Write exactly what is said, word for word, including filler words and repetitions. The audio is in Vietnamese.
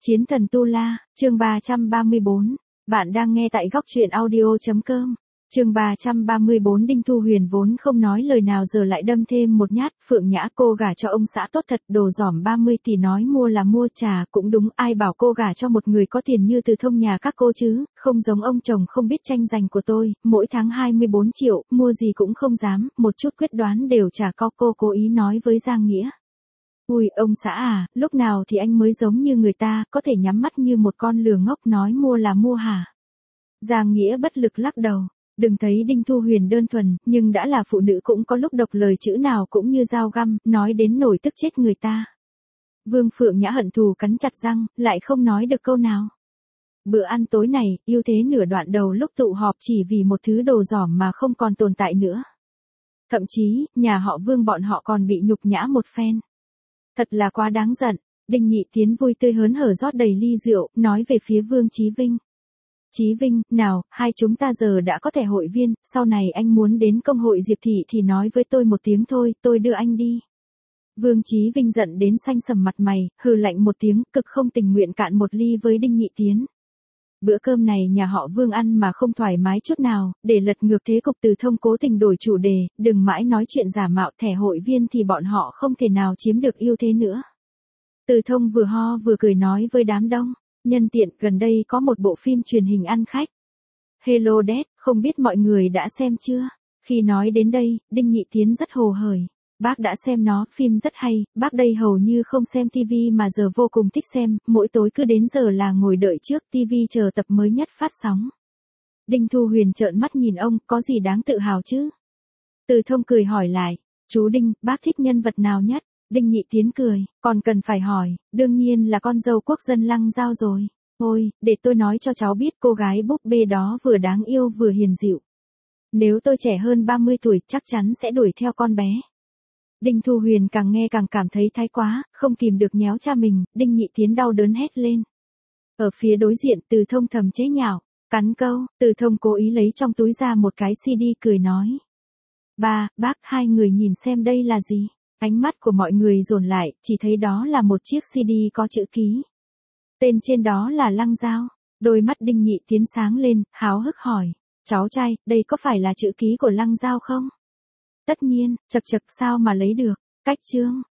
Chiến thần Tu La, chương ba trăm ba mươi bốn. Bạn đang nghe tại góc truyện audio.com. Chương ba trăm ba mươi bốn. Đinh Thu Huyền vốn không nói lời nào giờ lại đâm thêm một nhát. Phượng Nhã, cô gả cho ông xã tốt thật, đồ giỏm ba mươi tỷ nói mua là mua. Trà, cũng đúng, ai bảo cô gả cho một người có tiền như Từ Thông nhà các cô chứ, không giống ông chồng không biết tranh giành của tôi, mỗi tháng hai mươi bốn triệu, mua gì cũng không dám, một chút quyết đoán đều chả có. Cô cố ý nói với Giang Nghĩa. Ui, ông xã à, lúc nào thì anh mới giống như người ta, có thể nhắm mắt như một con lừa ngốc nói mua là mua hả? Giang Nghĩa bất lực lắc đầu. Đừng thấy Đinh Thu Huyền đơn thuần, nhưng đã là phụ nữ cũng có lúc độc lời chữ nào cũng như dao găm, nói đến nổi tức chết người ta. Vương Phượng Nhã hận thù cắn chặt răng, lại không nói được câu nào. Bữa ăn tối này, ưu thế nửa đoạn đầu lúc tụ họp chỉ vì một thứ đồ giỏm mà không còn tồn tại nữa. Thậm chí, nhà họ Vương bọn họ còn bị nhục nhã một phen. Thật là quá đáng giận. Đinh Nhị Tiến vui tươi hớn hở rót đầy ly rượu, nói về phía Vương Chí Vinh. Chí Vinh, nào, hai chúng ta giờ đã có thẻ hội viên, sau này anh muốn đến công hội Diệp Thị thì nói với tôi một tiếng thôi, tôi đưa anh đi. Vương Chí Vinh giận đến xanh sầm mặt mày, hừ lạnh một tiếng, cực không tình nguyện cạn một ly với Đinh Nhị Tiến. Bữa cơm này nhà họ Vương ăn mà không thoải mái chút nào, để lật ngược thế cục. Từ Thông cố tình đổi chủ đề, đừng mãi nói chuyện giả mạo thẻ hội viên thì bọn họ không thể nào chiếm được ưu thế nữa. Từ Thông vừa ho vừa cười nói với đám đông, nhân tiện gần đây có một bộ phim truyền hình ăn khách. Hello Dad, không biết mọi người đã xem chưa? Khi nói đến đây, Đinh Nhị Tiến rất hồ hởi. Bác đã xem nó, phim rất hay, bác đây hầu như không xem tivi mà giờ vô cùng thích xem, mỗi tối cứ đến giờ là ngồi đợi trước tivi chờ tập mới nhất phát sóng. Đinh Thu Huyền trợn mắt nhìn ông, có gì đáng tự hào chứ? Từ Thông cười hỏi lại, chú Đinh, bác thích nhân vật nào nhất? Đinh Nhị Tiến cười, còn cần phải hỏi, đương nhiên là con dâu quốc dân Lăng Giao rồi. Ôi, để tôi nói cho cháu biết, cô gái búp bê đó vừa đáng yêu vừa hiền dịu. Nếu tôi trẻ hơn ba mươi tuổi chắc chắn sẽ đuổi theo con bé. Đinh Thu Huyền càng nghe càng cảm thấy thái quá, không kìm được nhéo cha mình. Đinh Nhị Tiến đau đớn hét lên. Ở phía đối diện, Từ Thông thầm chế nhạo, cắn câu. Từ Thông cố ý lấy trong túi ra một cái xê đê cười nói. Ba, bác, hai người nhìn xem đây là gì? Ánh mắt của mọi người dồn lại, chỉ thấy đó là một chiếc xê đê có chữ ký. Tên trên đó là Lăng Giao. Đôi mắt Đinh Nhị Tiến sáng lên, háo hức hỏi. Cháu trai, đây có phải là chữ ký của Lăng Giao không? Tất nhiên, chật chật sao mà lấy được. Cách chương.